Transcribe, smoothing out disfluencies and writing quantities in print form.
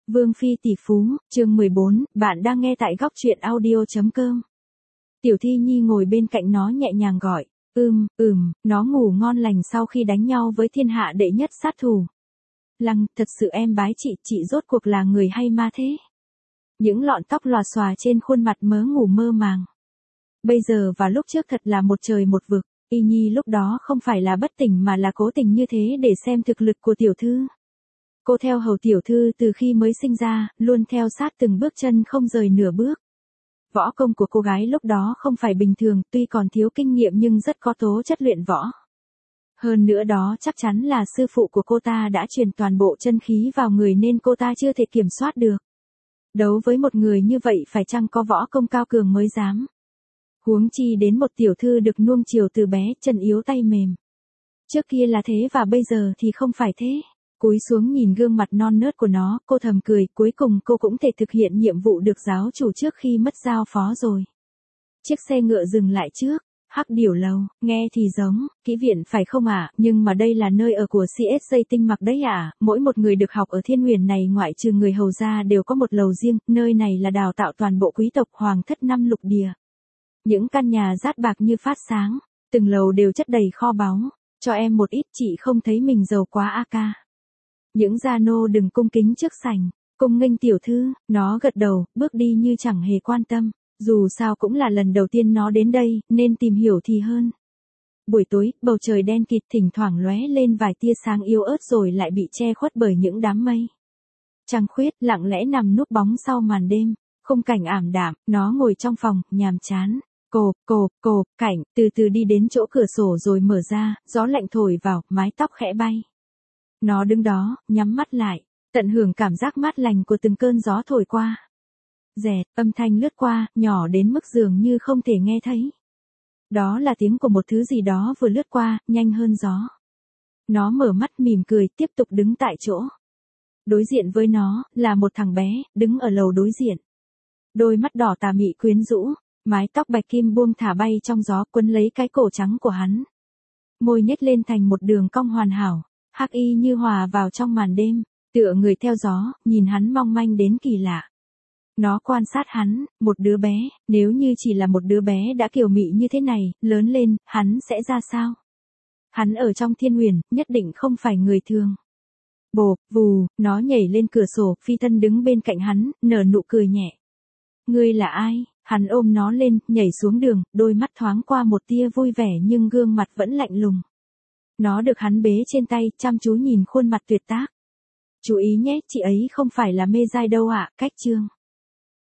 Vương Phi tỷ phú, chương 14, bạn đang nghe tại góc truyện audio.com. Tiểu Thi Nhi ngồi bên cạnh nó nhẹ nhàng gọi, nó ngủ ngon lành sau khi đánh nhau với thiên hạ đệ nhất sát thủ. Lăng, thật sự em bái chị rốt cuộc là người hay ma thế? Những lọn tóc lòa xòa trên khuôn mặt mớ ngủ mơ màng. Bây giờ và lúc trước thật là một trời một vực, Y Nhi lúc đó không phải là bất tỉnh mà là cố tình như thế để xem thực lực của tiểu thư. Cô theo hầu tiểu thư từ khi mới sinh ra, luôn theo sát từng bước chân không rời nửa bước. Võ công của cô gái lúc đó không phải bình thường, tuy còn thiếu kinh nghiệm nhưng rất có tố chất luyện võ. Hơn nữa đó chắc chắn là sư phụ của cô ta đã truyền toàn bộ chân khí vào người nên cô ta chưa thể kiểm soát được. Đấu với một người như vậy phải chăng có võ công cao cường mới dám. Huống chi đến một tiểu thư được nuông chiều từ bé, chân yếu tay mềm. Trước kia là thế và bây giờ thì không phải thế. Cúi xuống nhìn gương mặt non nớt của nó, cô thầm cười, cuối cùng cô cũng thể thực hiện nhiệm vụ được giáo chủ trước khi mất giao phó rồi. Chiếc xe ngựa dừng lại trước, Hắc Điểu Lầu, nghe thì giống, kỹ viện phải không ạ, nhưng mà đây là nơi ở của CSJ Tinh Mặc đấy ạ, mỗi một người được học ở Thiên Huyền này ngoại trừ người hầu gia đều có một lầu riêng, nơi này là đào tạo toàn bộ quý tộc hoàng thất năm lục địa. Những căn nhà rát bạc như phát sáng, từng lầu đều chất đầy kho báu, cho em một ít chị không thấy mình giàu quá a ca. Những gia nô đừng cung kính trước sảnh, cung nghênh tiểu thư, nó gật đầu, bước đi như chẳng hề quan tâm, dù sao cũng là lần đầu tiên nó đến đây, nên tìm hiểu thì hơn. Buổi tối, bầu trời đen kịt thỉnh thoảng lóe lên vài tia sáng yếu ớt rồi lại bị che khuất bởi những đám mây. Trăng khuyết lặng lẽ nằm núp bóng sau màn đêm, khung cảnh ảm đạm, nó ngồi trong phòng, nhàm chán. Cảnh, từ từ đi đến chỗ cửa sổ rồi mở ra, gió lạnh thổi vào, mái tóc khẽ bay. Nó đứng đó, nhắm mắt lại, tận hưởng cảm giác mát lành của từng cơn gió thổi qua. Rẹt, âm thanh lướt qua, nhỏ đến mức dường như không thể nghe thấy. Đó là tiếng của một thứ gì đó vừa lướt qua, nhanh hơn gió. Nó mở mắt mỉm cười, tiếp tục đứng tại chỗ. Đối diện với nó, là một thằng bé, đứng ở lầu đối diện. Đôi mắt đỏ tà mị quyến rũ, mái tóc bạch kim buông thả bay trong gió quấn lấy cái cổ trắng của hắn. Môi nhếch lên thành một đường cong hoàn hảo. Hắc y như hòa vào trong màn đêm, tựa người theo gió, nhìn hắn mong manh đến kỳ lạ. Nó quan sát hắn, một đứa bé, nếu như chỉ là một đứa bé đã kiều mị như thế này, lớn lên, hắn sẽ ra sao? Hắn ở trong Thiên Huyền, nhất định không phải người thường. Bộp, vù, nó nhảy lên cửa sổ, phi thân đứng bên cạnh hắn, nở nụ cười nhẹ. Ngươi là ai? Hắn ôm nó lên, nhảy xuống đường, đôi mắt thoáng qua một tia vui vẻ nhưng gương mặt vẫn lạnh lùng. Nó được hắn bế trên tay, chăm chú nhìn khuôn mặt tuyệt tác. Chú ý nhé, chị ấy không phải là mê giai đâu ạ, cách chương.